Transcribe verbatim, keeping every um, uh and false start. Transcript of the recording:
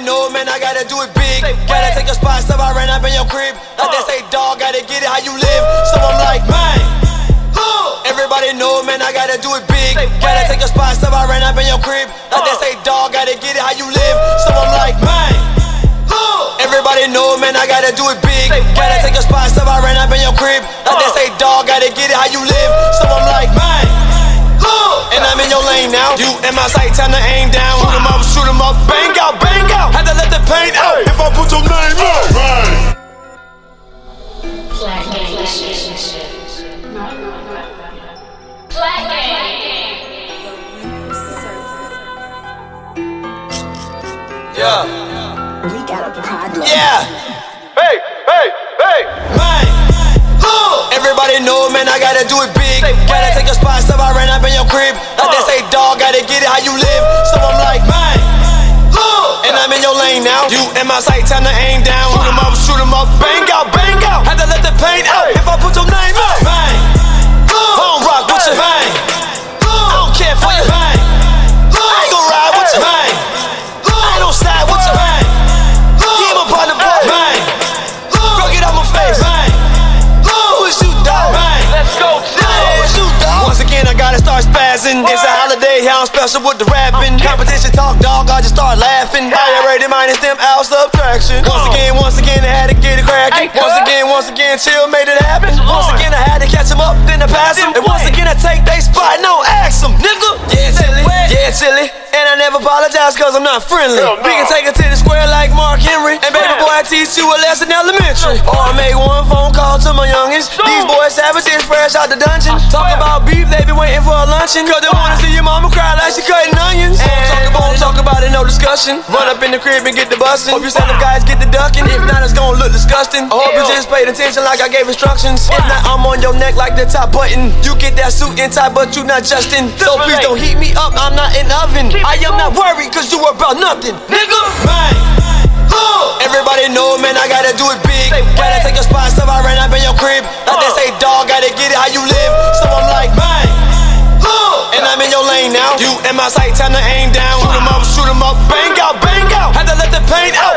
Everybody know, man, I gotta do it big. Gotta take a spot, so I ran up in your crib. Like they say, dog, gotta get it how you live. So I'm like, man. Everybody know, man, I gotta do it big. Gotta take a spot, so I ran up in your crib. Like they say, dog, gotta get it how you live. So I'm like, man. Everybody know, man, I gotta do it big. Gotta take a spot, so I ran up in your crib. Like they say, dog, gotta get it how you live. So I'm like, man. And I'm in your lane now. You in my sight, time to aim down. Shoot 'em up, shoot 'em up, bang out, bang out. Had to let the paint out. If I put your name out, right. Black gang. Black gang. Yeah. We got a problem. Yeah. Hey, hey, hey. Man. Everybody know, man, I gotta do it big. Gotta take a spot, so I ran up in your crib. Like they say, dog, gotta get it how you live. So I'm like, man. And I'm in your lane now. You in my sight, time to aim down. Shoot 'em up, shoot 'em up, bang out, bang out. Had to let the paint out. If I put your name out, bang. Home rock with you, bang. I don't care for you, bang. I ain't gon' ride with you, bang. I ain't gon' side with you, bang. Give up on the boy, bang. Girl, get out my face, bang. Who is you, dog? Bang. Let's go, Who is you, dog? Once again, I gotta start spazzing. It's a holiday, how I'm special with the rapping. Competition talk, dog, I just start laughing. I already minus them out subtraction. Once again, once again, I had to get it cracking. Once again, once again, chill made it happen. Once again, I had to catch 'em up, then I pass 'em. And once again, I take they spot, no ask 'em, nigga. Yeah, chilly, yeah, chilly. And I never apologize cause I'm not friendly. No. We can take it to the square like Mark Henry. And baby boy, I teach you a lesson elementary. Or I make one phone call to my youngins. These boys savages fresh out the dungeon. Talk about beef, they be waiting for a luncheon. Cause they wanna see your mama cry like she cutting onions. And talk about, talk about it, no discussion. Run up in the crib and get the bustin'. Hope you send them guys get the ducking. If not, it's gonna look disgusting. I hope you just paid attention like I gave instructions. If not, I'm on your neck like the top button. You get that suit and tie, but you not Justin. So please don't heat me up, I'm not in oven. I am not worried cause you about nothing, nigga. Man. Everybody know, man, I gotta do it big. Gotta take a spot, so I ran up in your crib. Like they say, dog, gotta get it how you live. So I'm like, man. And I'm in your lane now. You in my sight, time to aim down. Shoot 'em up, shoot 'em up, bang out, bang out. Had to let the paint out.